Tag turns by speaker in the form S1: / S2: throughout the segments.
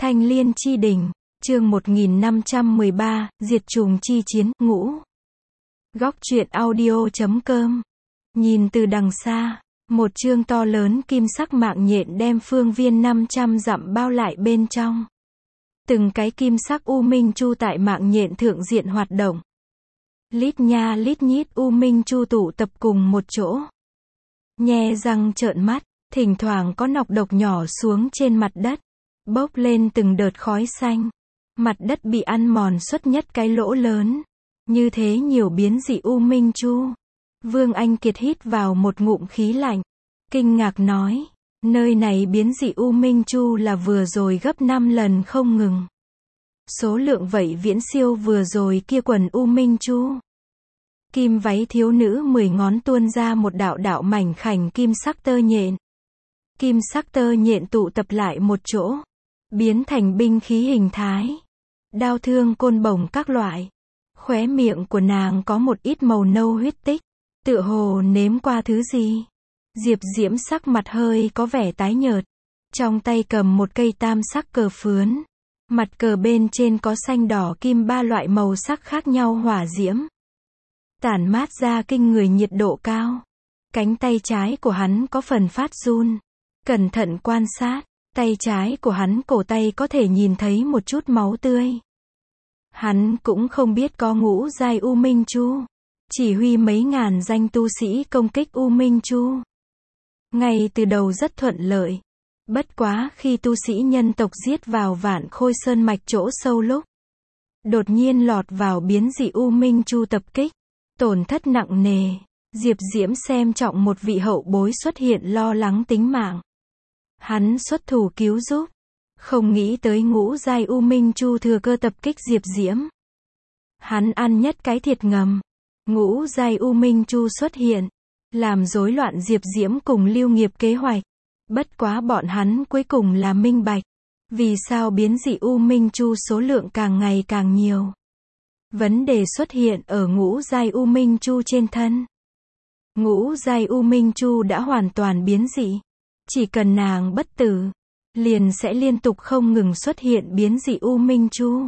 S1: Thanh Liên chi đỉnh, chương 1513, diệt trùng chi chiến, ngũ. Góc truyện audio.com. Nhìn từ đằng xa, một chương to lớn kim sắc mạng nhện đem phương viên 500 dặm bao lại bên trong. Từng cái kim sắc u minh chu tại mạng nhện thượng diện hoạt động. Lít nha lít nhít u minh chu tụ tập cùng một chỗ. Nhe răng trợn mắt, thỉnh thoảng có nọc độc nhỏ xuống trên mặt đất, bốc lên từng đợt khói xanh. Mặt đất bị ăn mòn xuất nhất cái lỗ lớn. Như thế nhiều biến dị u minh chu. Vương Anh Kiệt hít vào một ngụm khí lạnh. Kinh ngạc nói, nơi này biến dị u minh chu là vừa rồi gấp 5 lần không ngừng. Số lượng vậy viễn siêu vừa rồi kia quần u minh chu. Kim váy thiếu nữ 10 ngón tuôn ra một đạo đạo mảnh khảnh kim sắc tơ nhện. Kim sắc tơ nhện tụ tập lại một chỗ, biến thành binh khí hình thái. Đao thương côn bổng các loại. Khóe miệng của nàng có một ít màu nâu huyết tích, tựa hồ nếm qua thứ gì. Diệp Diễm sắc mặt hơi có vẻ tái nhợt, trong tay cầm một cây tam sắc cờ phướn. Mặt cờ bên trên có xanh đỏ kim ba loại màu sắc khác nhau hỏa diễm, tản mát ra kinh người nhiệt độ cao. Cánh tay trái của hắn có phần phát run. Cẩn thận quan sát, tay trái của hắn cổ tay có thể nhìn thấy một chút máu tươi. Hắn cũng không biết có ngũ giai u minh chu, chỉ huy mấy ngàn danh tu sĩ công kích u minh chu. Ngay từ đầu rất thuận lợi. Bất quá khi tu sĩ nhân tộc giết vào Vạn Khôi Sơn mạch chỗ sâu lúc, đột nhiên lọt vào biến dị u minh chu tập kích, tổn thất nặng nề. Diệp Diễm xem trọng một vị hậu bối xuất hiện lo lắng tính mạng. Hắn xuất thủ cứu giúp. Không nghĩ tới ngũ giai u minh chu thừa cơ tập kích Diệp Diễm. Hắn ăn nhất cái thiệt ngầm. Ngũ giai u minh chu xuất hiện, làm rối loạn Diệp Diễm cùng Lưu Nghiệp kế hoạch. Bất quá bọn hắn cuối cùng là minh bạch. Vì sao biến dị u minh chu số lượng càng ngày càng nhiều? Vấn đề xuất hiện ở ngũ giai u minh chu trên thân. Ngũ giai u minh chu đã hoàn toàn biến dị. Chỉ cần nàng bất tử, liền sẽ liên tục không ngừng xuất hiện biến dị u minh chu.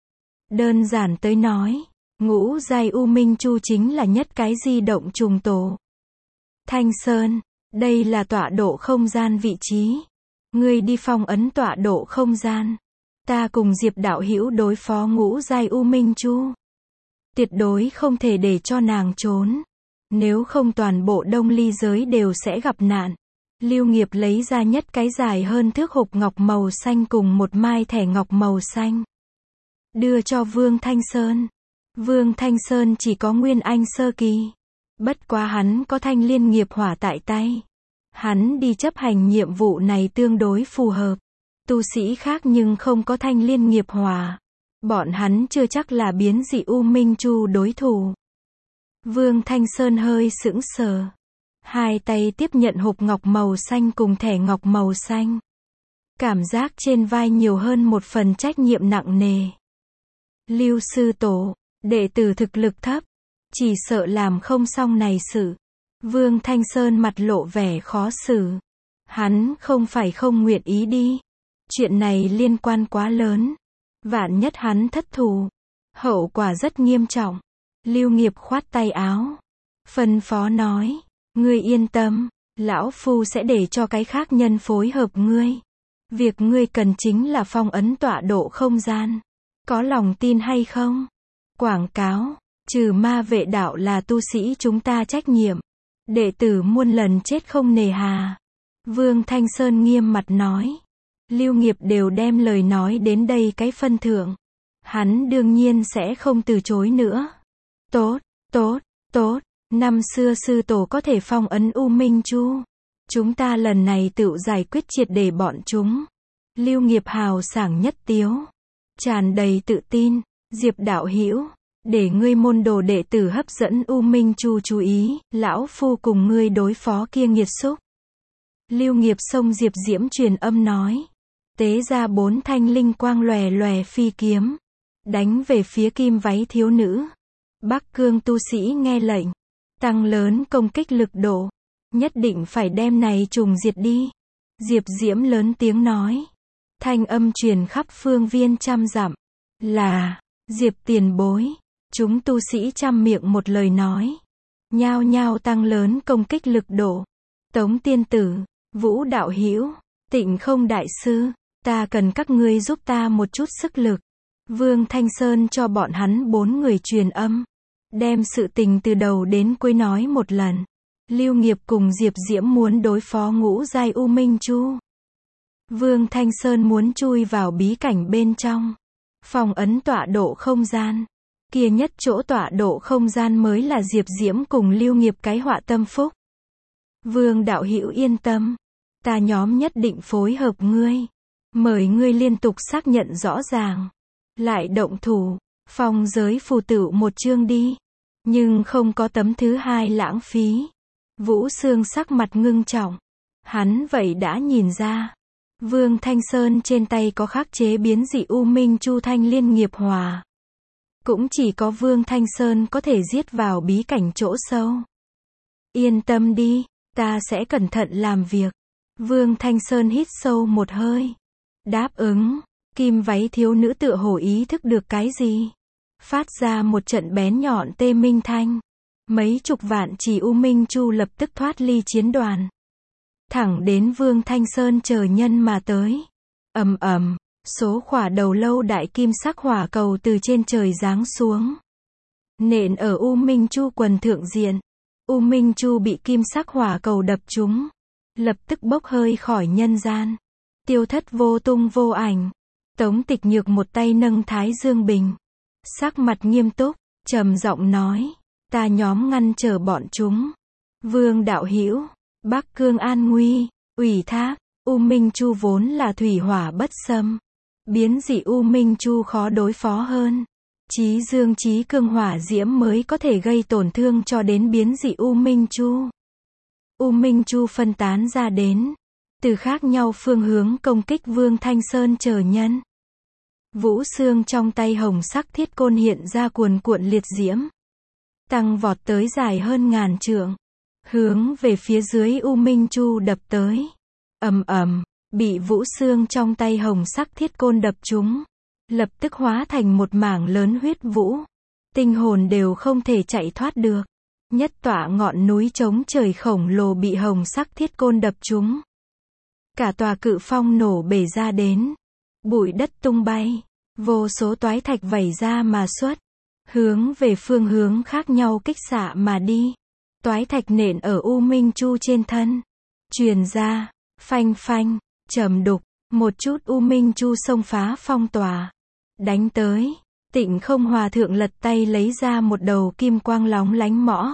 S1: Đơn giản tới nói, ngũ giai u minh chu chính là nhất cái di động trùng tổ. Thanh Sơn, đây là tọa độ không gian vị trí. Ngươi đi phong ấn tọa độ không gian. Ta cùng Diệp đạo hữu đối phó ngũ giai u minh chu. Tuyệt đối không thể để cho nàng trốn. Nếu không toàn bộ Đông Ly giới đều sẽ gặp nạn. Lưu Nghiệp lấy ra nhất cái dài hơn thước hộp ngọc màu xanh cùng một mai thẻ ngọc màu xanh. Đưa cho Vương Thanh Sơn. Vương Thanh Sơn chỉ có Nguyên Anh sơ kỳ. Bất quá hắn có Thanh Liên nghiệp hỏa tại tay. Hắn đi chấp hành nhiệm vụ này tương đối phù hợp. Tu sĩ khác nhưng không có Thanh Liên nghiệp hỏa. Bọn hắn chưa chắc là biến dị u minh chu đối thủ. Vương Thanh Sơn hơi sững sờ. Hai tay tiếp nhận hộp ngọc màu xanh cùng thẻ ngọc màu xanh. Cảm giác trên vai nhiều hơn một phần trách nhiệm nặng nề. Lưu sư tổ, đệ tử thực lực thấp, chỉ sợ làm không xong này sự. Vương Thanh Sơn mặt lộ vẻ khó xử. Hắn không phải không nguyện ý đi. Chuyện này liên quan quá lớn. Vạn nhất hắn thất thủ, hậu quả rất nghiêm trọng. Lưu Nghiệp khoát tay áo, phân phó nói, ngươi yên tâm, lão phu sẽ để cho cái khác nhân phối hợp ngươi. Việc ngươi cần chính là phong ấn tọa độ không gian. Có lòng tin hay không? Quảng cáo, trừ ma vệ đạo là tu sĩ chúng ta trách nhiệm. Đệ tử muôn lần chết không nề hà. Vương Thanh Sơn nghiêm mặt nói. Lưu Nghiệp đều đem lời nói đến đây cái phân thượng. Hắn đương nhiên sẽ không từ chối nữa. Tốt, tốt, tốt. Năm xưa sư tổ có thể phong ấn u minh chu. Chúng ta lần này tự giải quyết triệt để bọn chúng. Lưu Nghiệp hào sảng nhất tiếu, tràn đầy tự tin. Diệp đạo hữu, để ngươi môn đồ đệ tử hấp dẫn u minh chu chú ý, lão phu cùng ngươi đối phó kia nghiệt xúc. Lưu Nghiệp xông Diệp Diễm truyền âm nói. Tế ra 4 thanh linh quang lòe lòe phi kiếm, đánh về phía kim váy thiếu nữ. Bắc Cương tu sĩ nghe lệnh, tăng lớn công kích lực độ, nhất định phải đem này trùng diệt đi. Diệp Diễm lớn tiếng nói. Thanh âm truyền khắp phương viên trăm dặm. Là, Diệp tiền bối. Chúng tu sĩ trăm miệng một lời nói. Nhao nhao tăng lớn công kích lực độ. Tống tiên tử, Vũ đạo hữu, Tịnh Không đại sư, ta cần các ngươi giúp ta một chút sức lực. Vương Thanh Sơn cho bọn hắn 4 người truyền âm. Đem sự tình từ đầu đến cuối nói một lần. Lưu Nghiệp cùng Diệp Diễm muốn đối phó ngũ giai U Minh Chu. Vương Thanh Sơn muốn chui vào bí cảnh bên trong. Phong ấn tọa độ không gian. Kia nhất chỗ tọa độ không gian mới là Diệp Diễm cùng Lưu Nghiệp cái họa tâm phúc. Vương đạo hữu yên tâm. Ta nhóm nhất định phối hợp ngươi. Mời ngươi liên tục xác nhận rõ ràng. Lại động thủ. Phong giới phù tửu một chương đi. Nhưng không có tấm thứ hai lãng phí. Vũ Sương sắc mặt ngưng trọng. Hắn vậy đã nhìn ra. Vương Thanh Sơn trên tay có khắc chế biến dị U Minh Chu Thanh Liên nghiệp hòa. Cũng chỉ có Vương Thanh Sơn có thể giết vào bí cảnh chỗ sâu. Yên tâm đi, ta sẽ cẩn thận làm việc. Vương Thanh Sơn hít sâu một hơi. Đáp ứng, kim váy thiếu nữ tựa hồ ý thức được cái gì. Phát ra một trận bén nhọn tê minh thanh. Mấy chục vạn chỉ U Minh Chu lập tức thoát ly chiến đoàn. Thẳng đến Vương Thanh Sơn chờ nhân mà tới. Ầm ầm, số khỏa đầu lâu đại kim sắc hỏa cầu từ trên trời giáng xuống. Nện ở U Minh Chu quần thượng diện. U Minh Chu bị kim sắc hỏa cầu đập trúng. Lập tức bốc hơi khỏi nhân gian. Tiêu thất vô tung vô ảnh. Tống Tịch Nhược một tay nâng Thái Dương Bình. Sắc mặt nghiêm túc, trầm giọng nói. Ta nhóm ngăn trở bọn chúng. Vương đạo hữu, Bắc Cương an nguy, ủy thác, U Minh Chu vốn là thủy hỏa bất xâm. Biến dị U Minh Chu khó đối phó hơn. Chí dương chí cương hỏa diễm mới có thể gây tổn thương cho đến biến dị U Minh Chu. U Minh Chu phân tán ra đến. Từ khác nhau phương hướng công kích Vương Thanh Sơn chờ nhân. Vũ Sương trong tay hồng sắc thiết côn hiện ra cuồn cuộn liệt diễm. Tăng vọt tới dài hơn ngàn trượng. Hướng về phía dưới U Minh Chu đập tới. Ầm ầm, bị Vũ Sương trong tay hồng sắc thiết côn đập trúng. Lập tức hóa thành một mảng lớn huyết vũ. Tinh hồn đều không thể chạy thoát được. Nhất tọa ngọn núi trống trời khổng lồ bị hồng sắc thiết côn đập trúng. Cả tòa cự phong nổ bể ra đến. Bụi đất tung bay. Vô số toái thạch vẩy ra mà xuất. Hướng về phương hướng khác nhau kích xạ mà đi. Toái thạch nện ở U Minh Chu trên thân. Truyền ra, phanh phanh, trầm đục, một chút U Minh Chu xông phá phong tỏa. Đánh tới, Tịnh Không hòa thượng lật tay lấy ra một đầu kim quang lóng lánh mõ.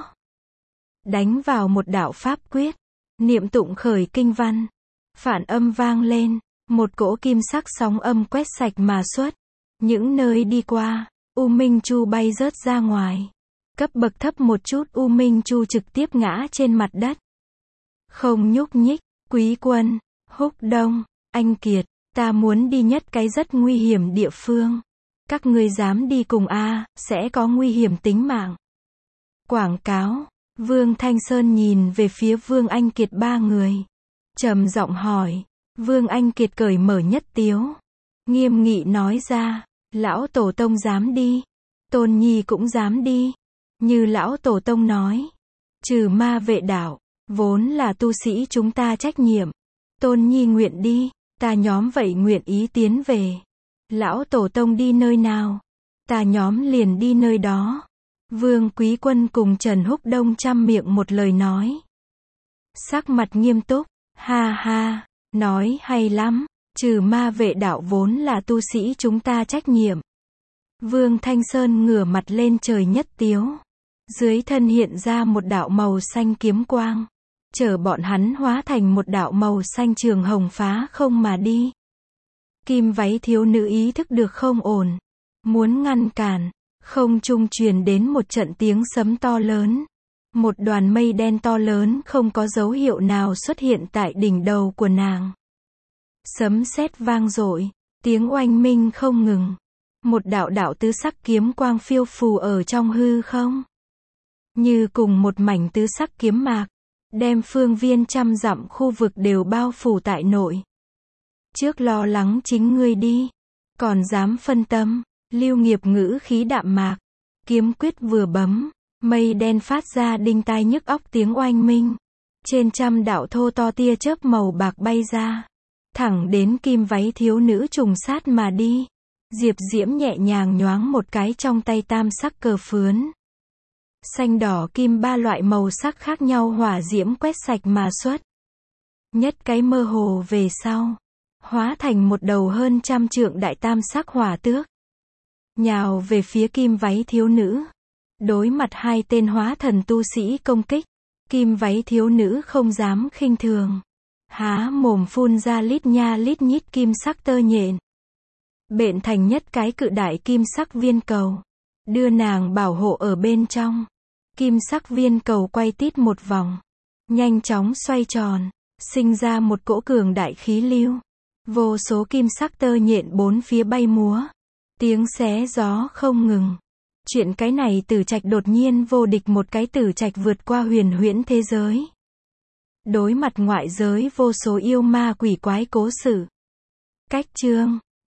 S1: Đánh vào một đạo pháp quyết. Niệm tụng khởi kinh văn. Phản âm vang lên. Một cỗ kim sắc sóng âm quét sạch mà xuất. Những nơi đi qua, U Minh Chu bay rớt ra ngoài. Cấp bậc thấp một chút U Minh Chu trực tiếp ngã trên mặt đất. Không nhúc nhích, Quý Quân, Húc Đông, Anh Kiệt, ta muốn đi nhất cái rất nguy hiểm địa phương. Các ngươi dám đi cùng a, sẽ có nguy hiểm tính mạng. Quảng cáo, Vương Thanh Sơn nhìn về phía Vương Anh Kiệt ba người. Trầm giọng hỏi, Vương Anh Kiệt cởi mở nhất tiếu. Nghiêm nghị nói ra, lão tổ tông dám đi. Tôn Nhi cũng dám đi. Như lão tổ tông nói, trừ ma vệ đạo, vốn là tu sĩ chúng ta trách nhiệm. Tôn Nhi nguyện đi, ta nhóm vậy nguyện ý tiến về. Lão tổ tông đi nơi nào, ta nhóm liền đi nơi đó. Vương Quý Quân cùng Trần Húc Đông trăm miệng một lời nói. Sắc mặt nghiêm túc, ha ha, nói hay lắm, trừ ma vệ đạo vốn là tu sĩ chúng ta trách nhiệm. Vương Thanh Sơn ngửa mặt lên trời nhất tiếu. Dưới thân hiện ra một đạo màu xanh kiếm quang. Chở bọn hắn hóa thành một đạo màu xanh trường hồng phá không mà đi. Kim váy thiếu nữ ý thức được không ổn. Muốn ngăn cản. Không trung truyền đến một trận tiếng sấm to lớn. Một đoàn mây đen to lớn không có dấu hiệu nào xuất hiện tại đỉnh đầu của nàng. Sấm sét vang dội. Tiếng oanh minh không ngừng. Một đạo đạo tứ sắc kiếm quang phiêu phù ở trong hư không. Như cùng một mảnh tứ sắc kiếm mạc. Đem phương viên trăm dặm khu vực đều bao phủ tại nội. Trước lo lắng chính ngươi đi, còn dám phân tâm. Lưu Nghiệp ngữ khí đạm mạc, kiếm quyết vừa bấm, mây đen phát ra đinh tai nhức óc tiếng oanh minh. Trên trăm đạo thô to tia chớp màu bạc bay ra, thẳng đến kim váy thiếu nữ trùng sát mà đi. Diệp Diễm nhẹ nhàng nhoáng một cái trong tay tam sắc cờ phướn. Xanh đỏ kim ba loại màu sắc khác nhau hỏa diễm quét sạch mà xuất. Nhất cái mơ hồ về sau, hóa thành một đầu hơn trăm trượng đại tam sắc hỏa tước. Nhào về phía kim váy thiếu nữ. Đối mặt hai tên hóa thần tu sĩ công kích, kim váy thiếu nữ không dám khinh thường. Há mồm phun ra lít nha lít nhít kim sắc tơ nhện. Bện thành nhất cái cự đại kim sắc viên cầu. Đưa nàng bảo hộ ở bên trong. Kim sắc viên cầu quay tít một vòng. Nhanh chóng xoay tròn. Sinh ra một cỗ cường đại khí lưu. Vô số kim sắc tơ nhện bốn phía bay múa. Tiếng xé gió không ngừng. Chuyện cái này Tử Trạch đột nhiên vô địch một cái Tử Trạch vượt qua huyền huyễn thế giới. Đối mặt ngoại giới vô số yêu ma quỷ quái cố sự. Cách chương